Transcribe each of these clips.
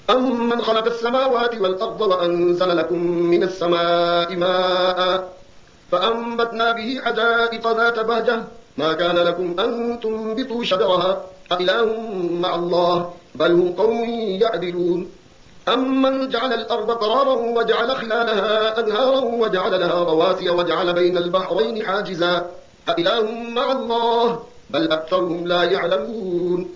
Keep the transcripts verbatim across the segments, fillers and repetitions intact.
أمن خلق السماوات والأرض وأنزل لكم من السماء ماء فأنبتنا به حدائق ذات بهجة ما كان لكم أن تنبتوا شجرها أإله مع الله بل هم قوم يعدلون أمن جعل الأرض قرارا وجعل خلالها أنهارا وجعل لها رواسي وجعل بين البحرين حاجزا أإله مع الله بل أكثرهم لا يعلمون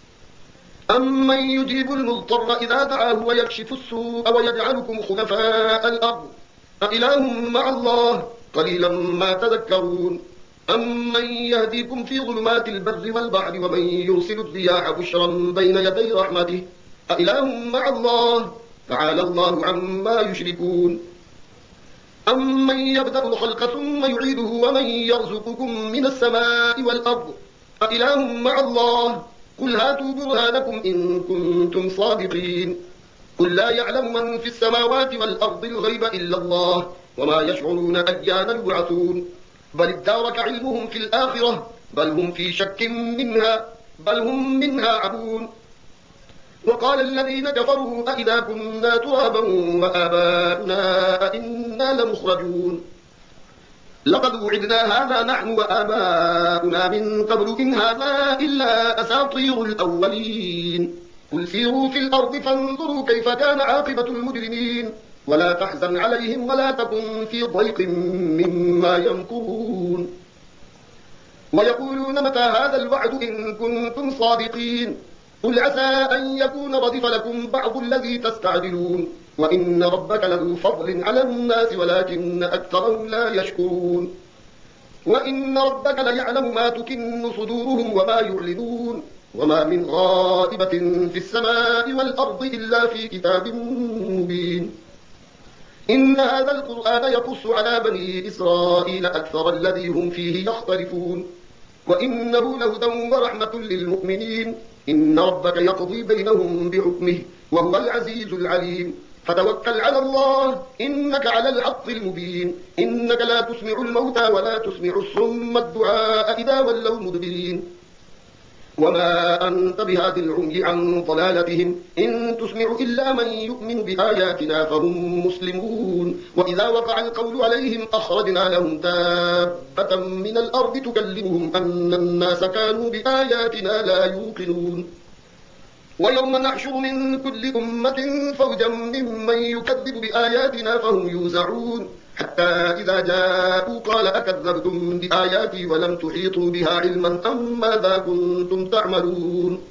أمن يجيب المضطر إذا دعاه ويكشف السوء ويجعلكم خلفاء الأرض أإله مع الله قليلا ما تذكرون أمن يهديكم في ظلمات البر والبحر ومن يرسل الرياح بشرا بين يدي رحمته أإله مع الله تعالى الله عما يشركون أمن يبدأ الخلق ثم يعيده ومن يرزقكم من السماء والأرض أإله مع الله قل هاتوا برهانكم إن كنتم صادقين قل لا يعلم من في السماوات والأرض الغيب إلا الله وما يشعرون أيان يبعثون بل ادارك علمهم في الآخرة بل هم في شك منها بل هم منها عبون وقال الذين كفروا أئذا كنا ترابا وآباؤنا أئنا لمخرجون لقد وعدنا هذا نحن وآباؤنا من قبل إن هذا إلا أساطير الأولين قل سيروا في الأرض فانظروا كيف كان عاقبة المجرمين ولا تحزن عليهم ولا تكن في ضيق مما يمكرون ويقولون متى هذا الوعد إن كنتم صادقين قل عسى أن يكون ردف لكم بعض الذي تستعجلون وإن ربك لذو فضل على الناس ولكن أكثرهم لا يشكرون وإن ربك ليعلم ما تكن صدورهم وما يعلنون وما من غائبة في السماء والأرض إلا في كتاب مبين إن هذا القرآن يقص على بني إسرائيل أكثر الذي هم فيه يختلفون وإنه لهدى ورحمة للمؤمنين إن ربك يقضي بينهم بحكمه وهو العزيز العليم فتوكل على الله إنك على الحق المبين إنك لا تسمع الموتى ولا تسمع الصم الدعاء إذا ولوا مدبرين وما أنت بهاد العمي عن ضلالتهم إن تسمع إلا من يؤمن بآياتنا فهم مسلمون وإذا وقع القول عليهم أخرجنا لهم دابة من الأرض تكلمهم أن الناس كانوا بآياتنا لا يوقنون ويوم نحشر من كل أمة فوجا ممن يكذب بآياتنا فهم يوزعون حتى إذا جاءوا قال أكذبتم بآياتي ولم تحيطوا بها علما أم ماذا كنتم تعملون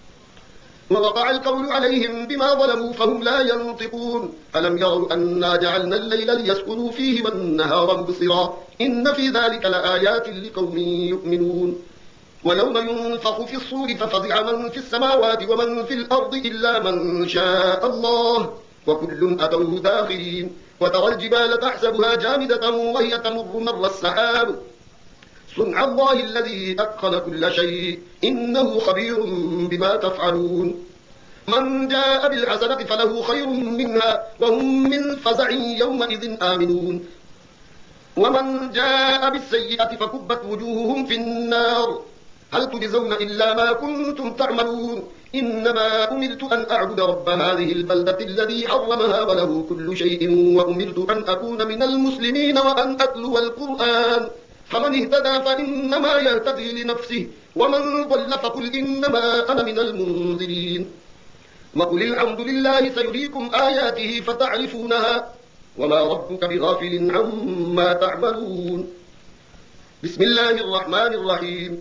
ووقع القول عليهم بما ظلموا فهم لا ينطقون ألم يروا أنا جعلنا الليل ليسكنوا فيه والنهار مبصرا إن في ذلك لآيات لقوم يؤمنون ويوم ينفخ في الصور ففزع من في السماوات ومن في الأرض إلا من شاء الله وكل أتوه داخرين وترى الجبال تحسبها جامدة وهي تمر مر السحاب صنع الله الذي أتقن كل شيء إنه خبير بما تفعلون من جاء بالحسنة فله خير منها وهم من فزع يومئذ آمنون ومن جاء بالسيئة فكبت وجوههم في النار هل تجزون إلا ما كنتم تعملون إنما أمرت أن أعبد رب هذه البلدة الذي حرمها وله كل شيء وأمرت أن أكون من المسلمين وأن أتلو القرآن فمن اهتدى فإنما يهتدي لنفسه ومن ضل فقل إنما أنا من المنذرين وقل الحمد لله سيريكم آياته فتعرفونها وما ربك بغافل عما تعملون بسم الله الرحمن الرحيم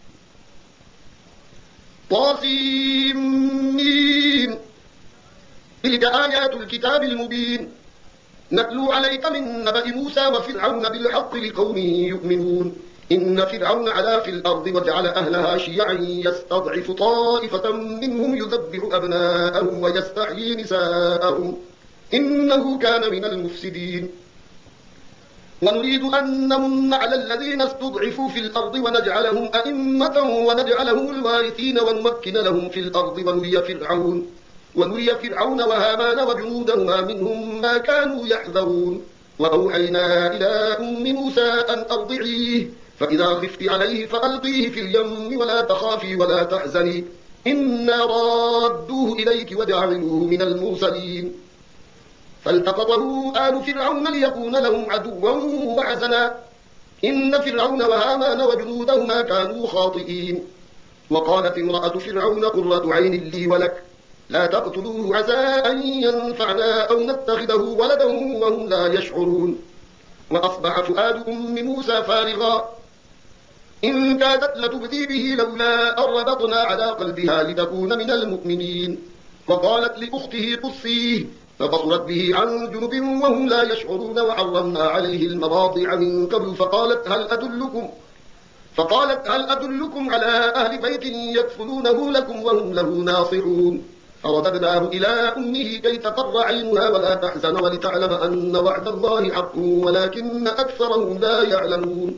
طاسيم تلك آيات الكتاب المبين نتلو عليك من نبأ موسى وفرعون بالحق لقوم يؤمنون إن فرعون علا في الأرض وجعل أهلها شيعا يستضعف طائفة منهم يذبح أبناءهم ويستحيي نساءهم إنه كان من المفسدين ونريد أن نمن على الذين استضعفوا في الأرض ونجعلهم أئمة ونجعلهم الوارثين ونمكن لهم في الأرض ونري فرعون ونري فرعون وهامان وجنودهما منهم ما كانوا يحذرون وأوحينا إلى أم موسى أن أرضعيه فإذا خفت عليه فألقيه في اليم ولا تخافي ولا تحزني إنا رادوه إليك وجعلوه من المرسلين فالتقطه آل فرعون ليكون لهم عدوا وحزنا إن فرعون وهامان وجنودهما كانوا خاطئين وقالت امرأة فرعون قرة عين لي ولك لا تقتلوه عسى أن ينفعنا أو نتخذه ولدا وهم لا يشعرون وأصبح فؤاد أم موسى فارغا إن كادت لتبدي به لولا أن ربطنا على قلبها لتكون من المؤمنين وقالت لأخته قصيه فبصرت به عن جنب وهم لا يشعرون وحرمنا عليه المراضع من قبل فقالت هل أدلكم فقالت هل أدلكم على أهل بيت يكفلونه لكم وهم له ناصحون فرددناه إلى أمه كي تقر عينها ولا تحزن ولتعلم أن وعد الله حق ولكن أكثرهم لا يعلمون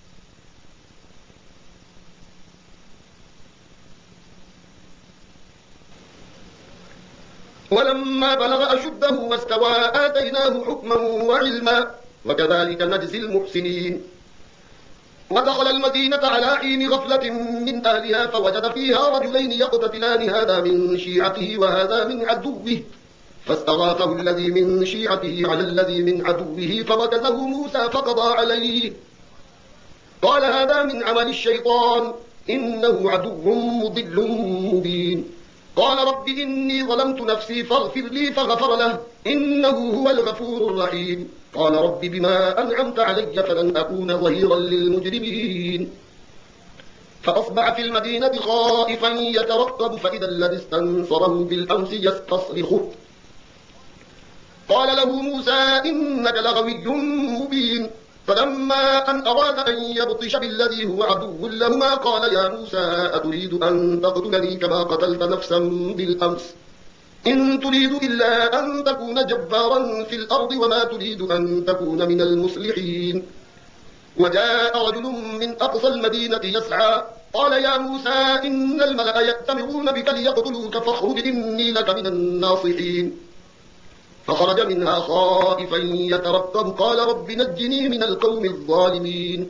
ولما بلغ أشده واستوى آتيناه حكما وعلما وكذلك نجزي المحسنين ودخل المدينة على حين غفلة من أهلها فوجد فيها رجلين يقتتلان هذا من شيعته وهذا من عدوه فاستغاثه الذي من شيعته على الذي من عدوه فوكزه موسى فقضى عليه قال هذا من عمل الشيطان إنه عدو مضل مبين قال رب إني ظلمت نفسي فاغفر لي فغفر له إنه هو الغفور الرحيم قال رب بما أنعمت علي فلن أكون ظهيرا للمجرمين فأصبح في المدينة خائفا يترقب فإذا الذي استنصره بالأمس يستصرخه قال له موسى إنك لغوي مبين فلما أن أراد أن يبطش بالذي هو عدو لهما قال يا موسى أتريد أن تقتلني كما قتلت نفسا بالأمس إن تريد إلا أن تكون جبارا في الأرض وما تريد أن تكون من المصلحين وجاء رجل من أقصى المدينة يسعى قال يا موسى إن الملأ يأتمرون بك ليقتلوك فاخرج إني لك من الناصحين فخرج منها خائفا يترقب قال رب نجني من القوم الظالمين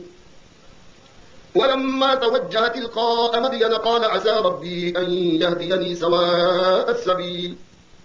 ولما توجه تلقاء مدين قال عسى ربي أن يهديني سواء السبيل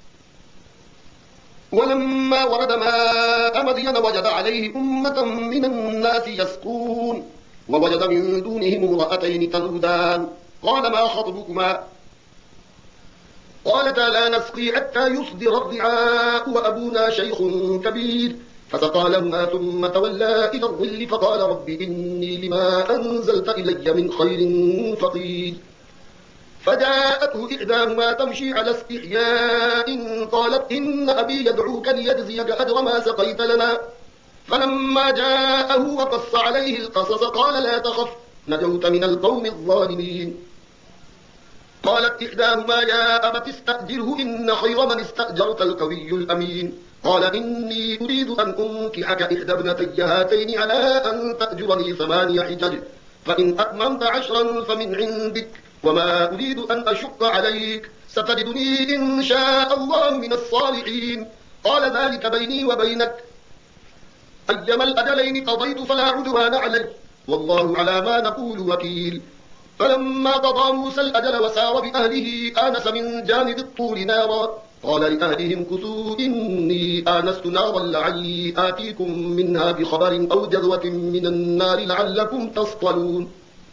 ولما ورد ماء مدين وجد عليه أمة من الناس يسقون ووجد من دونهم امرأتين تذودان قال ما خطبكما قالتا لا نسقي حتى يصدر الرعاء وأبونا شيخ كبير فسقى لهما ثم تولى إلى الظل فقال رب إني لما أنزلت إلي من خير فقير فجاءته إحداهما تمشي على استحياء قالت إن أبي يدعوك ليجزيك أجر ما سقيت لنا فلما جاءه وقص عليه القصص قال لا تخف نجوت من القوم الظالمين قالت إحداهما يا أبت استأجره إن خير من استأجرت القوي الأمين قال إني أريد أن أنكحك إحدى ابنتي هاتين على أن تأجرني ثماني حجج فإن أتممت عشرا فمن عندك وما أريد أن أشق عليك ستجدني إن شاء الله من الصالحين قال ذلك بيني وبينك أيما الأجلين قضيت فلا عدوان علي والله على ما نقول وكيل فلما قضى موسى الأجل وسار بأهله آنس من جانب الطور نارا قال لأهلهم كثوا إني آنست نارا لعلي آتيكم منها بخبر أو جذوة من النار لعلكم تصطلون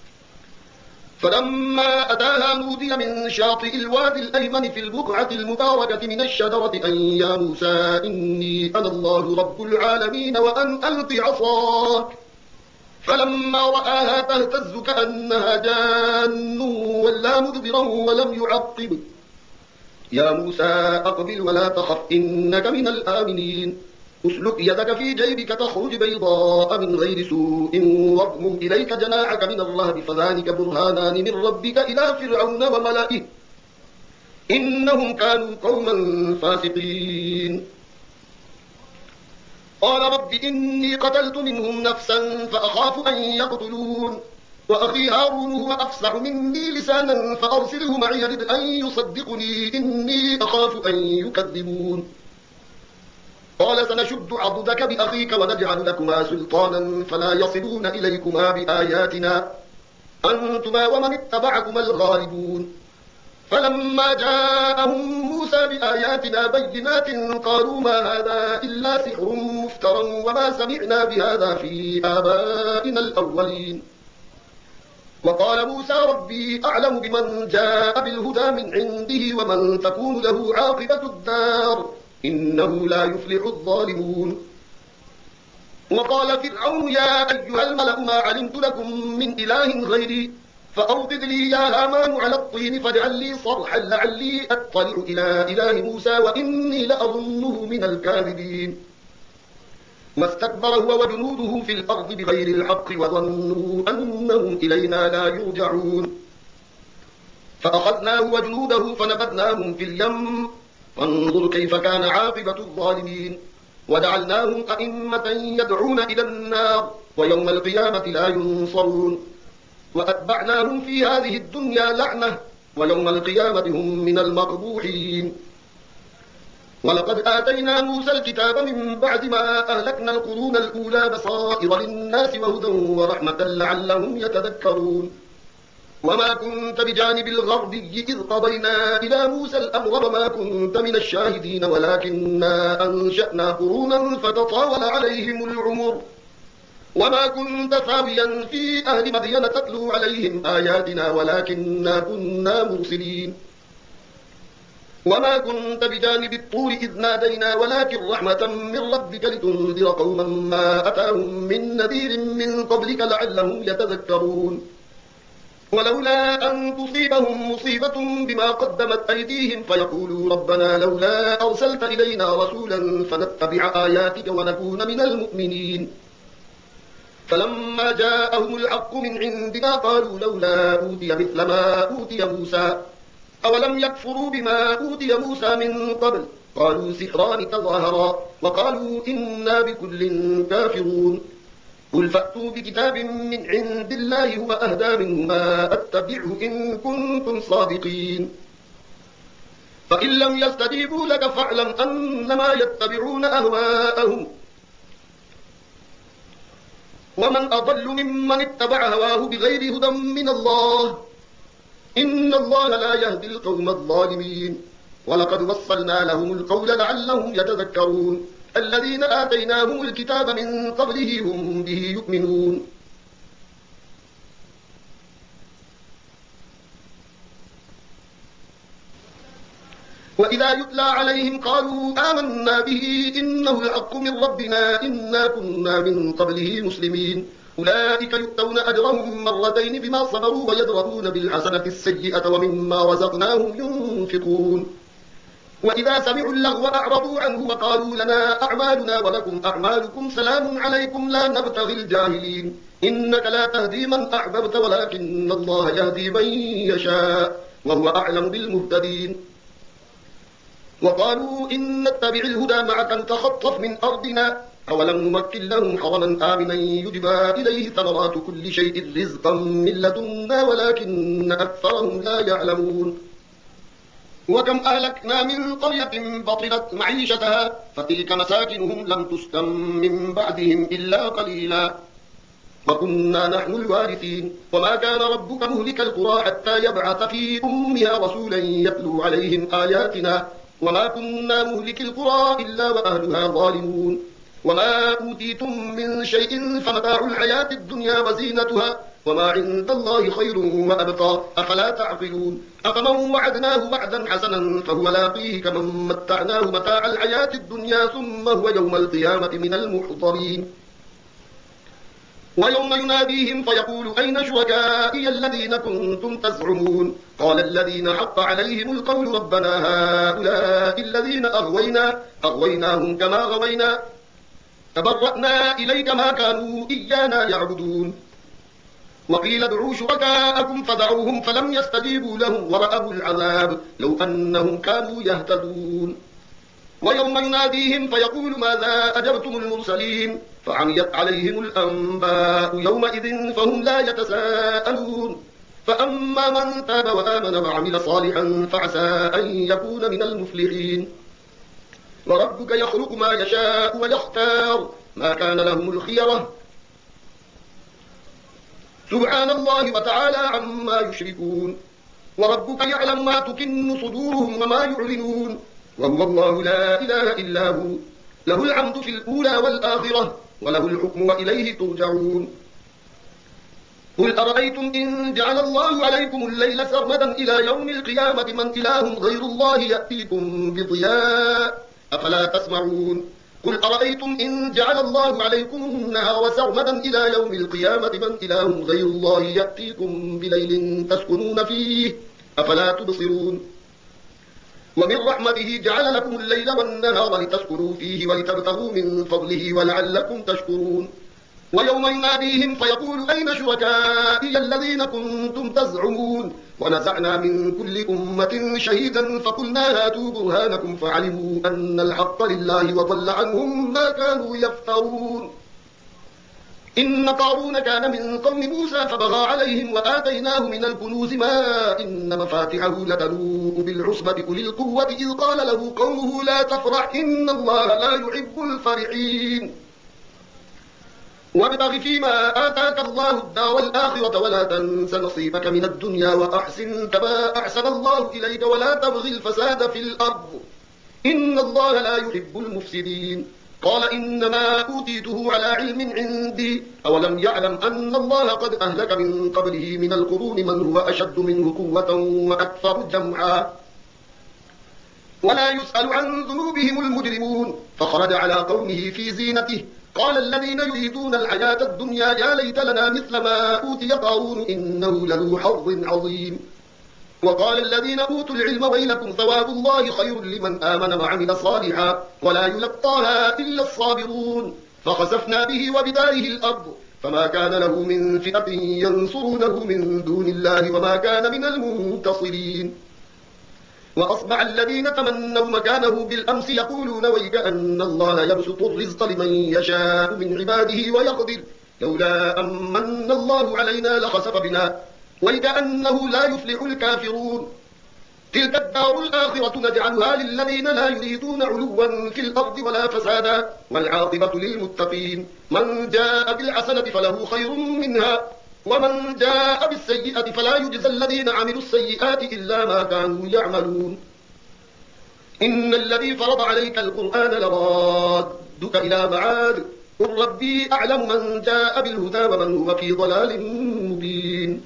فلما أتاها نودي من شاطئ الوادي الأيمن في البقعة المباركة من الشجرة أن يا موسى إني أنا الله رب العالمين وأن ألق عصاك فلما رآها تهتز كأنها جان ولا مدبرا ولم يعقب يا موسى أقبل ولا تخف إنك من الآمنين أسلك يدك في جيبك تخرج بيضاء من غير سوء واضمم إليك جناحك من الرهب فذلك برهانان من ربك إلى فرعون وملئه إنهم كانوا قوما فاسقين قال رب إني قتلت منهم نفسا فأخاف أن يقتلون وأخي هارون هو أفصح مني لسانا فأرسله معي يرد أن يصدقني إني أخاف أن يكذبون قال سنشد عضدك بأخيك ونجعل لكما سلطانا فلا يصلون إليكما بآياتنا أنتما ومن اتبعكما الغالبون فلما جاءهم موسى بآياتنا بينات قالوا ما هذا إلا سحر مفترى وما سمعنا بهذا في آبائنا الأولين. وقال موسى ربي أعلم بمن جاء بالهدى من عنده ومن تكون له عاقبة الدار إنه لا يفلح الظالمون. وقال فرعون يا أيها الملأ ما علمت لكم من إله غيري فأوقد لي يا هامان على الطين فاجعل لي صرحا لعلي أطلع إلى إله موسى وإني لأظنه من الكاذبين. واستكبر هو وجنوده في الأرض بغير الحق وظنوا أنهم إلينا لا يرجعون. فأخذناه وجنوده فنبذناهم في اليم فانظر كيف كان عاقبة الظالمين. وجعلناهم أئمة يدعون إلى النار ويوم القيامة لا ينصرون. وأتبعناهم في هذه الدنيا لعنة ويوم القيامة هم من المقبوحين. ولقد آتينا موسى الكتاب من بعد ما أهلكنا القرون الأولى بصائر للناس وهدى ورحمة لعلهم يتذكرون. وما كنت بجانب الغربي إذ قضينا إلى موسى الأمر وما كنت من الشاهدين ولكننا أنشأنا قرونا فتطاول عليهم العمر. وما كنت ثاويا في أهل مدين تتلو عليهم آياتنا ولكننا كنا مرسلين. وما كنت بجانب الطور إذ نادينا ولكن رحمة من ربك لتنذر قوما ما أتاهم من نذير من قبلك لعلهم يتذكرون. ولولا أن تصيبهم مصيبة بما قدمت أيديهم فيقولوا ربنا لولا أرسلت إلينا رسولا فنتبع آياتك ونكون من المؤمنين. فلما جاءهم الحق من عندنا قالوا لولا أوتي مثل ما أوتي موسى أولم يكفروا بما أوتي موسى من قبل قالوا سحران تظاهرا وقالوا إنا بكل كافرون. قل فأتوا بكتاب من عند الله هو أهدى منهما أتبعه إن كنتم صادقين. فإن لم يستجيبوا لك فاعلم أنما يتبعون أهواءهم ومن أضل ممن اتبع هواه بغير هدى من الله إن الله لا يهدي القوم الظالمين. ولقد وصلنا لهم القول لعلهم يتذكرون. الذين آتيناهم الكتاب من قبله هم به يؤمنون. وإذا يتلى عليهم قالوا آمنا به إنه الحق من ربنا إنا كنا من قبله مسلمين. أولئك يؤتون أجرهم مرتين بما صبروا ويدرؤون بالحسنة السيئة ومما رزقناهم ينفقون. وإذا سمعوا اللغو أعرضوا عنه وقالوا لنا أعمالنا ولكم أعمالكم سلام عليكم لا نبتغي الجاهلين. إنك لا تهدي من أحببت ولكن الله يهدي من يشاء وهو أعلم بالمهتدين. وقالوا إن نتبع الهدى معك نتخطف من أرضنا أولم نمكن لهم حرما آمنا يجبى إليه ثمرات كل شيء رزقا من لدنا ولكن أكثرهم لا يعلمون. وكم أهلكنا من قرية بطلت معيشتها فتلك مساكنهم لم تسكن من بعدهم إلا قليلا وكنا نحن الوارثين. وما كان ربك مهلك القرى حتى يبعث في أمها رسولا يتلو عليهم آياتنا وما كنا مهلك القرى إلا وأهلها ظالمون. وما أوتيتم من شيء فمتاع الحياة الدنيا وزينتها وما عند الله خير وأبقى أفلا تعقلون. أفمن وعدناه وعدا حسنا فهو لاقيه كمن متعناه متاع الحياة الدنيا ثم هو يوم القيامة من المحضرين. ويوم يناديهم فيقول أين شركائي الذين كنتم تزعمون قال الذين حق عليهم القول ربنا هؤلاء الذين أغوينا أغويناهم كما غوينا تبرأنا إليك ما كانوا إيانا يعبدون. وقيل ادعوا شركاءكم فدعوهم فلم يستجيبوا لهم ورأوا العذاب لو أنهم كانوا يهتدون. ويوم يناديهم فيقول ماذا أجبتم المرسلين فعميت عليهم الأنباء يومئذ فهم لا يتساءلون. فأما من تاب وآمن وعمل صالحا فعسى أن يكون من المفلحين. وربك يخلق ما يشاء ويختار ما كان لهم الخيرة سبحان الله وتعالى عما يشركون. وربك يعلم ما تكن صدورهم وما يعلنون وهو الله لا إله إلا هو له الحمد في الأولى والآخرة وله الحكم وإليه ترجعون قل أرأيتم إن جعل الله عليكم الليل سرمدا إلى يوم القيامة من إله غير الله يأتيكم بضياء أفلا تسمعون قل أرأيتم إن جعل الله عليكم النهار سرمدا إلى يوم القيامة من إله غير الله يأتيكم بليل تسكنون فيه أفلا تبصرون ومن رحمته جعل لكم الليل والنهار لتسكنوا فيه ولتبتغوا من فضله ولعلكم تشكرون ويوم يناديهم فيقول أين شركائي الذين كنتم تزعمون ونزعنا من كل أمة شهيدا فقلنا هاتوا برهانكم فعلموا أن الحق لله وضل عنهم ما كانوا يفترون إن قارون كان من قوم موسى فبغى عليهم وآتيناه من الكنوز ما إن مفاتحه لتنوء بالعصبة أولي القوة إذ قال له قومه لا تفرح إن الله لا يحب الفرحين وابتغ فيما آتاك الله الدار الآخرة ولا تنس نصيبك من الدنيا وأحسن كما أحسن الله إليك ولا تبغي الفساد في الأرض إن الله لا يحب المفسدين قال إنما أوتيته على علم عندي أولم يعلم أن الله قد أهلك من قبله من القرون من هو أشد منه قوة وأكثر جمعا ولا يسأل عن ذنوبهم المجرمون فخرج على قومه في زينته قال الذين يريدون الحياة الدنيا يا ليت لنا مثل ما أوتي قارون إنه لذو حظ عظيم وقال الذين أوتوا العلم ويلكم ثواب الله خير لمن آمن وعمل صالحا ولا يلقاها إلا الصابرون فخسفنا به وبداره الأرض فما كان له من فئة ينصرونه من دون الله وما كان من المنتصرين وأصبح الذين تمنوا مكانه بالأمس يقولون ويكأن الله يبسط الرزق لمن يشاء من عباده ويقدر لولا أمن الله علينا لخسف بنا ويكأنه لا يفلح الكافرون تلك الدار الآخرة نجعلها للذين لا يريدون علوا في الأرض ولا فسادا والعاقبة للمتقين من جاء بالحسنة فله خير منها ومن جاء بالسيئة فلا يجزى الذين عملوا السيئات إلا ما كانوا يعملون إن الذي فرض عليك القرآن لرادك إلى معاد قل ربي أعلم من جاء بالهدى ومن هو في ضلال مبين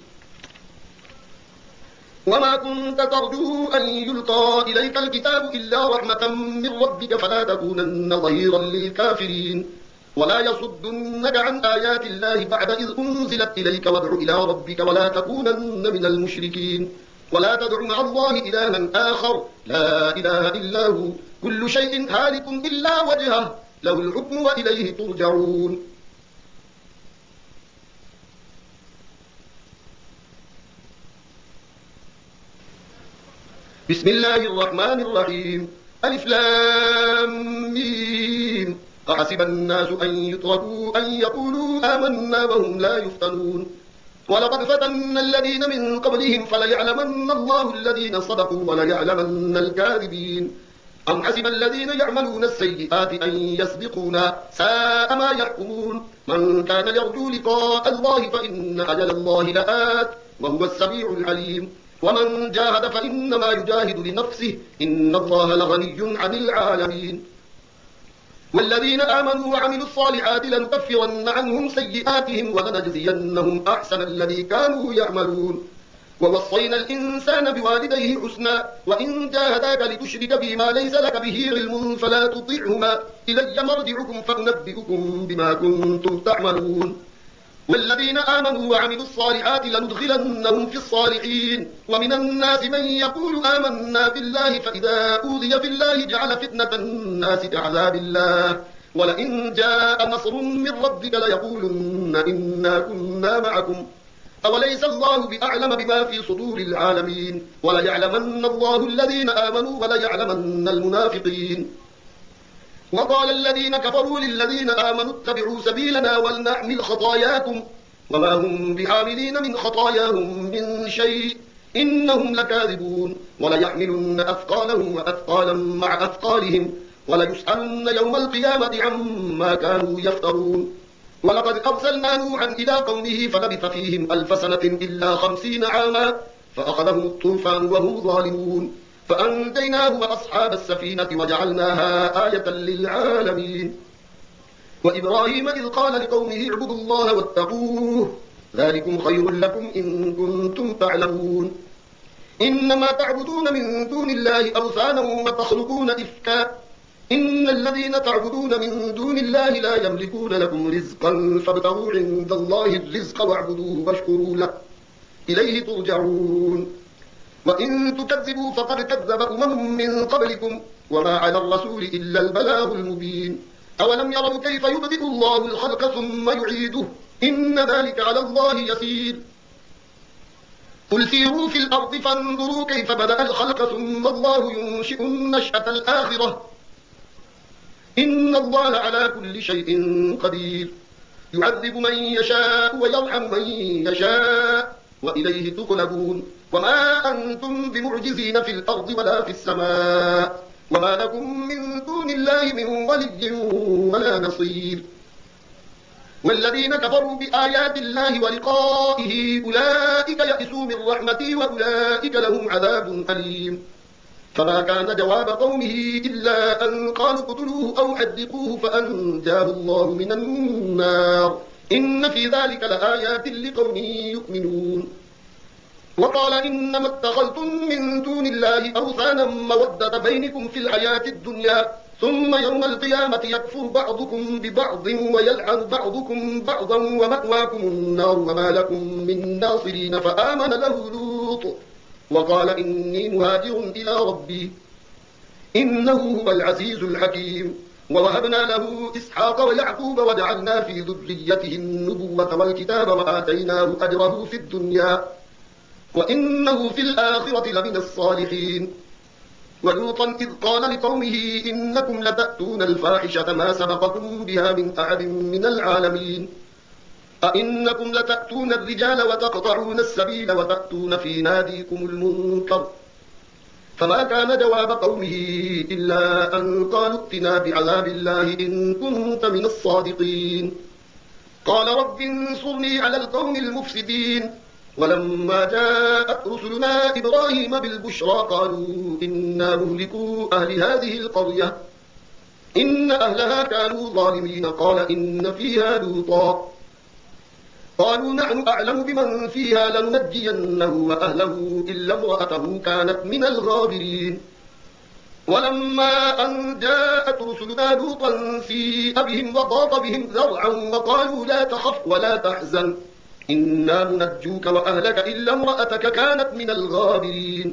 وما كنت ترجو أن يلقى إليك الكتاب إلا رحمة من ربك فلا تكونن ظهيرا للكافرين ولا يصدنك عن آيات الله بعد إذ أنزلت إليك وادع إلى ربك ولا تكونن من المشركين ولا تدع مع الله إلها آخر لا إله إلا هو كل شيء هالك إلا وجهه له الحكم وإليه ترجعون بسم الله الرحمن الرحيم ألف لام ميم أحسب الناس أن يتركوا أن يقولوا آمنا وهم لا يفتنون ولقد فتنا الذين من قبلهم فليعلمن الله الذين صدقوا وليعلمن الكاذبين أم حسب الذين يعملون السيئات أن يسبقونا ساء ما يحكمون من كان يرجو لقاء الله فإن أجل الله لآت وهو السميع العليم ومن جاهد فإنما يجاهد لنفسه إن الله لغني عن العالمين والذين آمنوا وعملوا الصالحات لنكفرن عنهم سيئاتهم ولنجزينهم أحسن الذي كانوا يعملون ووصينا الإنسان بوالديه حسنا وإن جاهداك لتشرك بما ليس لك به علم فلا تطيعهما إلي مرجعكم فأنبئكم بما كنتم تعملون والذين آمنوا وعملوا الصالحات لندخلنهم في الصالحين ومن الناس من يقول آمنا بالله فإذا أوذي في الله جعل فتنة الناس كعذاب الله ولئن جاء نصر من ربك ليقولن إنا كنا معكم أوليس الله بأعلم بما في صدور العالمين وليعلمن الله الذين آمنوا وليعلمن المنافقين وقال الذين كفروا للذين آمنوا اتبعوا سبيلنا ولنحمل خطاياكم وما هم بحاملين من خطاياهم من شيء إنهم لكاذبون وليحملن أثقالهم وأثقالا مع أثقالهم وليسألن يوم القيامة عما كانوا يفترون ولقد أرسلنا نوحا إلى قومه فلبث فيهم ألف سنة إلا خمسين عاما فأخذهم الطوفان وهم ظالمون فأنجيناه وأصحاب السفينة وجعلناها آية للعالمين. وإبراهيم إذ قال لقومه اعبدوا الله واتقوه ذلكم خير لكم إن كنتم تعلمون. إنما تعبدون من دون الله أوثانا وتخلقون إفكا إن الذين تعبدون من دون الله لا يملكون لكم رزقا فابتغوا عند الله الرزق واعبدوه واشكروا له إليه ترجعون. وإن تكذبوا فقد كذب أمم من قبلكم وما على الرسول إلا البلاغ المبين. أولم يروا كيف يبدئ الله الخلق ثم يعيده إن ذلك على الله يسير. قل سيروا في الأرض فانظروا كيف بدأ الخلق ثم الله ينشئ النشأة الآخرة إن الله على كل شيء قدير. يعذب من يشاء ويرحم من يشاء وإليه تقلبون. وما أنتم بمعجزين في الأرض ولا في السماء وما لكم من دون الله من ولي ولا نصير. والذين كفروا بآيات الله ولقائه أولئك يئسوا من رحمتي وأولئك لهم عذاب أليم. فما كان جواب قومه إلا أن قالوا اقتلوه أو حرقوه فأنجاه الله من النار إن في ذلك لآيات لقوم يؤمنون. وقال إنما اتخذتم من دون الله أوثانا مودة بينكم في الحياة الدنيا ثم يوم القيامة يكفر بعضكم ببعض ويلعن بعضكم بعضا ومأواكم النار وما لكم من ناصرين. فآمن له لوط وقال إني مهاجر إلى ربي إنه هو العزيز الحكيم. ووهبنا له إسحاق ويعقوب وجعلنا في ذريته النبوة والكتاب وآتيناه أجره في الدنيا وإنه في الآخرة لمن الصالحين. ولوطا إذ قال لقومه إنكم لتأتون الفاحشة ما سبقكم بها من أحد من العالمين أئنكم لتأتون الرجال وتقطعون السبيل وتأتون في ناديكم المنكر. فما كان جواب قومه إلا أن قالوا ائتنا بعذاب الله إن كنت من الصادقين. قال رب انصرني على القوم المفسدين. ولما جاءت رسلنا إبراهيم بالبشرى قالوا إنا مهلكو أهل هذه القرية إن أهلها كانوا ظالمين. قال إن فيها لوطا قالوا نحن أعلم بمن فيها لننجينه وأهله إلا امرأته كانت من الغابرين. ولما أن جاءت رسلنا لوطا سيء بهم وضاق بهم ذرعا وقالوا لا تخف ولا تحزن إنا منجوك وأهلك إلا امرأتك كانت من الغابرين.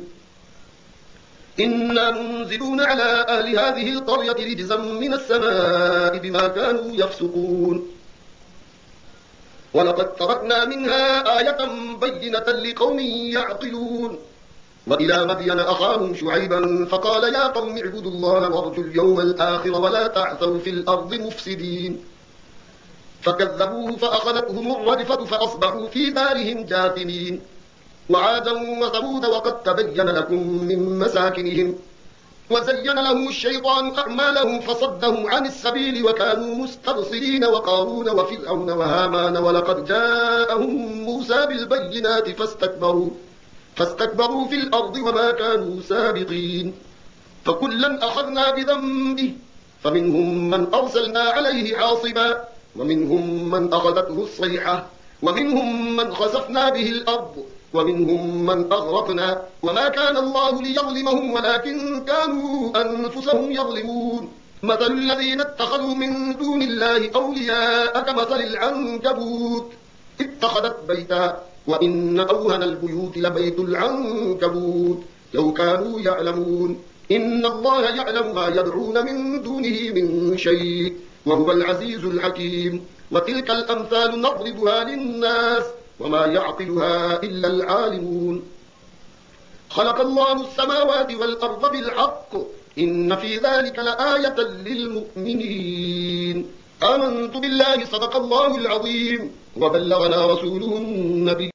إنا منزلون على أهل هذه القرية رجزا من السماء بما كانوا يفسقون. ولقد تركنا منها آية بينة لقوم يعقلون. وإلى مدين أخاهم شعيبا فقال يا قوم اعبدوا الله وارجوا اليوم الآخر ولا تعثوا في الأرض مفسدين. فكذبوه فأخذتهم الرجفة فأصبحوا في دارهم جاثمين. وعادا وثمود وقد تبين لكم من مساكنهم وزين لهم الشيطان أعمالهم فصدهم عن السبيل وكانوا مستبصرين. وقارون وفرعون وهامان ولقد جاءهم موسى بالبينات فاستكبروا فاستكبروا في الأرض وما كانوا سابقين. فكلا أخذنا بذنبه فمنهم من أرسلنا عليه حاصبا ومنهم من أخذته الصيحة ومنهم من خسفنا به الأرض ومنهم من أغرقنا وما كان الله ليظلمهم ولكن كانوا أنفسهم يظلمون. مثل الذين اتخذوا من دون الله أولياء كمثل العنكبوت اتخذت بيتا وإن أوهن البيوت لبيت العنكبوت لو كانوا يعلمون. إن الله يعلم ما يدعون من دونه من شيء وهو العزيز الحكيم. وتلك الأمثال نضربها للناس وما يعقلها إلا العالمون. خلق الله السماوات والأرض بالحق إن في ذلك لآية للمؤمنين. آمنت بالله صدق الله العظيم وبلغنا رسوله النبي